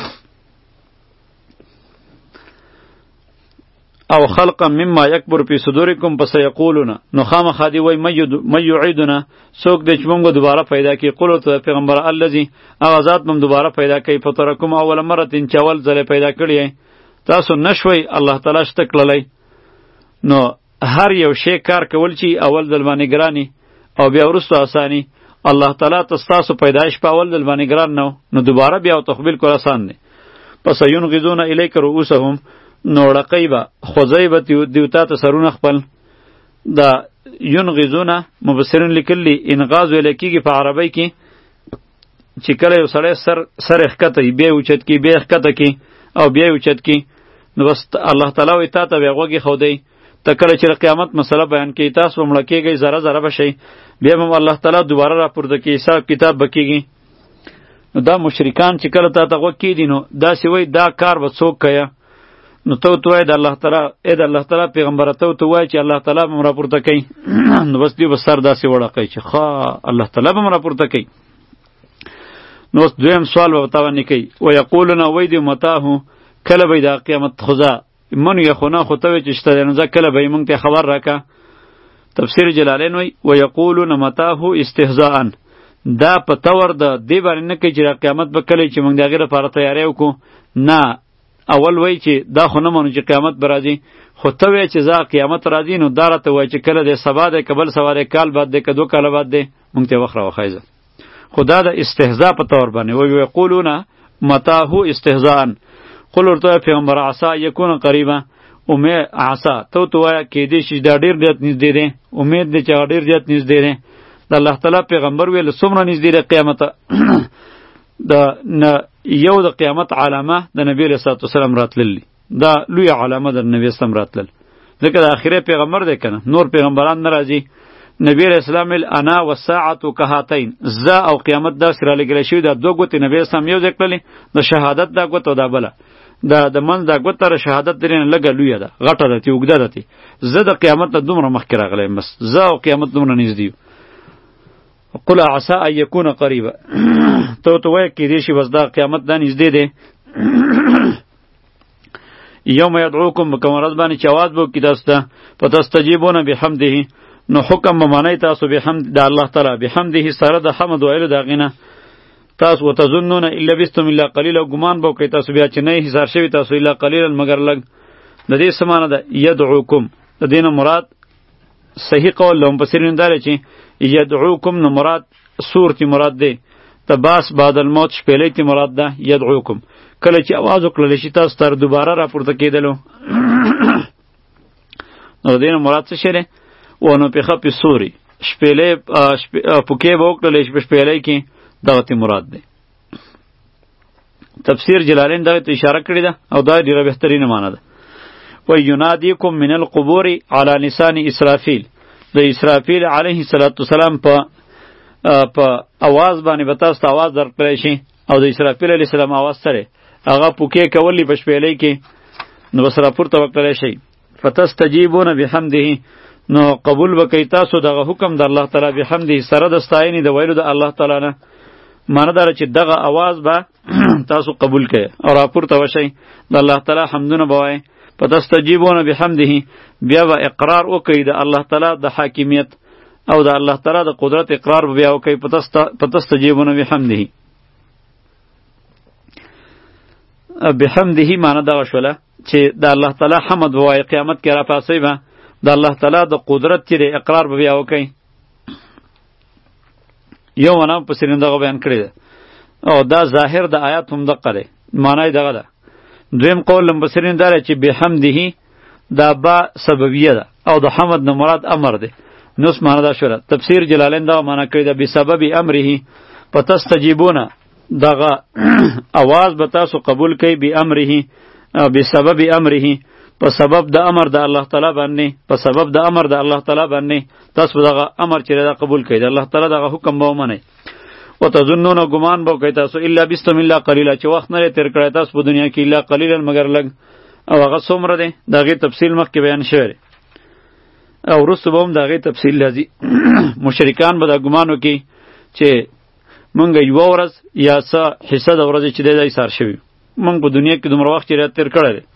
او خلقا مما یکبر فی صدورکم پس یقولون نو خامخا دی وای من یعیدنا څوک دی چې موږ دوباره پیدا کی. قل ته پیغمبر الذی هغه ذات موږ دوباره پیدا کوي فطرکم اول مره چې اول ځل پیدا کړی تاسو نشوي الله تعالی شته کړلی. نو هر یو شی کار کول چې اول ځل باندې ګرانی او بیا وروسته اسانی، الله تعالی تاسو پیدایش په اول ځل باندې ګران نو نو دوباره بیا او تقبیل کول آسان دی. پس ینغزون الیک رؤوسهم نو ړقی به خوځی به دیوتا ته سرونه خپل. دا ینغزونه مبصرین لیکلی انغاز ویل کېږي په عربی کې چې کله یو سړی سر سر ښکته بیا یې اوچت کړي بیا یې ښکته کړي او بیا یې اوچت کړي نو بس الله تعالی وایي تا ته بیا غوږ ایښودی ته کله چې د قیامت مسله بیان کوي تاسو به مړه کېږئ ذره ذره به شئ بیا به الله تعالی دوباره راپورته کړي حساب کتاب به کېږي. نو دا مشرکان چې کله تا ته غوږ کېږدي نو داسې وایي دا کار به څوک کوي نو ته ورته وایې د الله تعالی ای د الله تعالی پیغمبره ته ورته ووایه چې الله تعالی به م راپورته کوي نو بس دوی به سر داسې وړقوي چې ښه الله تعالی به م راپورته کوي. نو اوس دویم سوال به ورته باندې کوي ویقولونه وایي دوی متاهو کله به یې د قیامت خوځه من یخونه خو ته وایې چې شته دی نو ځه کله به یې موږ ته خبر راکړه. تفسیر جلالین وایي ویقولونه متاهو استهزاء دا په طور د دې باندې نه کوي چې د قیامت به کله چې موږ د هغې لپاره تیاری وکړو، نه اول وای چې دا خو نه منو چې قیامت به راځي، خو ته وایې چې زه قیامت راځي نو دا راته وایه چې کله دی سبا دی که بل سبا دی کال بعد دی که دو کاله بعد دی موږ ته وخت راوښایه زه. خو دا د استهزا په طور باندې وایي ویقولونه متاهو استهزاء. قل ورته پیغمبر عسا یکون قریبه امید عسا ته ورته وایه کیدای شي دا ډېر زیات نږدې دی، امید دی چې هغه ډېر زیات نږدې دی. د الله تعالی پیغمبر ویل څومره نږدې دی قیامت د نه یو د قیامت علامه د نبی علیه صلوات وسلام راتللی، دا لوی علامه د نبی اسلام راتلل ځکه د آخري پیغمبر دی کنه نور پیغمبران نه راځي. نبی علیه السلام ویل انا والساعة کهاتین زه او قیامت داسې رالیږلی شوي دا دوه ګوتې نبی اسلام یو ځای کړلې د شهادت دا ګوت او دا بله دا د منځ دا ګوت تر شهادت درې نه لږه لویه ده غټه ده تې اوږده ده تې زه د قیامت نه دومره مخکې راغلی یم بس زه او قیامت دومره نږدې یو. قل عسى ان يكون قريبا تو تو وای کېدای شي بس دا قیامت دا نږدې دی. یوم یدعوکم کوم ورځ باندې چې اواز به وکړي تاسو ته فتستجیبون بحمده نو حکم به منئ تاسو بحمد د الله تعالی بحمده سره د حمد ویلو د هغې نه تاسو وتظنون ان لبثتم الا قلیلا ګمان به وکړئ تاسو بیا چې نه حصار شوي تاسو الا قلیلا مګر لږ. د دې څه معنی ده یدعوکم د دې نه مراد صحیح قول له مفسرینو دا دی چې یدعوکم نو مراد سور تی مراد دی تباس بعد الموت شپیلی تی مراد ده یدعوکم کله چې आवाज وکړل شي تاسو تر دوباره راپورته کېدلو نو دین مراد څه شری و نو په خپې سوري شپیلی پوکې به وکړل شي په شپیلی کې دغه تی مراد دی. تفسیر جلالین دغه ته اشاره کړې ده او دا ډیره بهترینه معنی ده. و ینادیکم من القبور علی لسان اسرافیل د اسرافیل علیه السلام په په आवाज باندې به تاسو ته आवाज درکړی شي او د اسرافیل علیه السلام आवाज سره هغه پوکې کولی په شپیلۍ کې نو بس راپورته وکړلی شي. فتستجیبون بحمده نو قبول وکئ تاسو دغه حکم د الله تعالی بحمده سره د ستاینې د ویلو د الله تعالی نه. معنی داره چې دغه आवाज به تاسو قبول کړئ او راپورته وشئ د الله تعالی حمدونه به وایئ. فتستجیبون بحمده بیا به اقرار وکئ د الله تعالی د حاکمیت او د الله تعالی د قدرت اقرار به بیا وکئ. فتستجیبون بحمده بحمده معنی دغه شوله چې د الله تعالی حمد ووایئ قیامت کې راپاڅئ به د الله تعالی د قدرت چې اقرار به بیا وکئ. یو معنا پسې دغه بیان کړی ده او دا ظاهر د آیات هم دقه دی معنی دغه ده دویم قول مبصرین داره چې بحمده دا با سببیه ده او د حمد نه مراد امر ده. نو معنا دا شوله. تفسیر جلالین دا معنا کړی ده بسبب امره فتستجیبون دغه आवाज به تاسو قبول کوي به امره بسبب امره په سبب د امر د الله تعالی باندې په سبب د امر د الله تعالی باندې تاسو دغه امر چې دا قبول کوي د الله تعالی دغه حکم به ومنئ. وتظنون ګمان به کوي تاسو الا بسم الله قلیلا چې وخت نه تیر کړی تاسو په دنیا کې الا قلیلا مگر لږ او هغه څومره دی دغه تفصیل مخکې بیان شوی او وروسته به هم دغه تفصیل لازم مشرکان به دا ګمانو کې چې مونږ یو ورځ یا څه حصہ د ورځې چې دی سار شوی مونږ په دنیا کې دومره وخت چې تیر کړی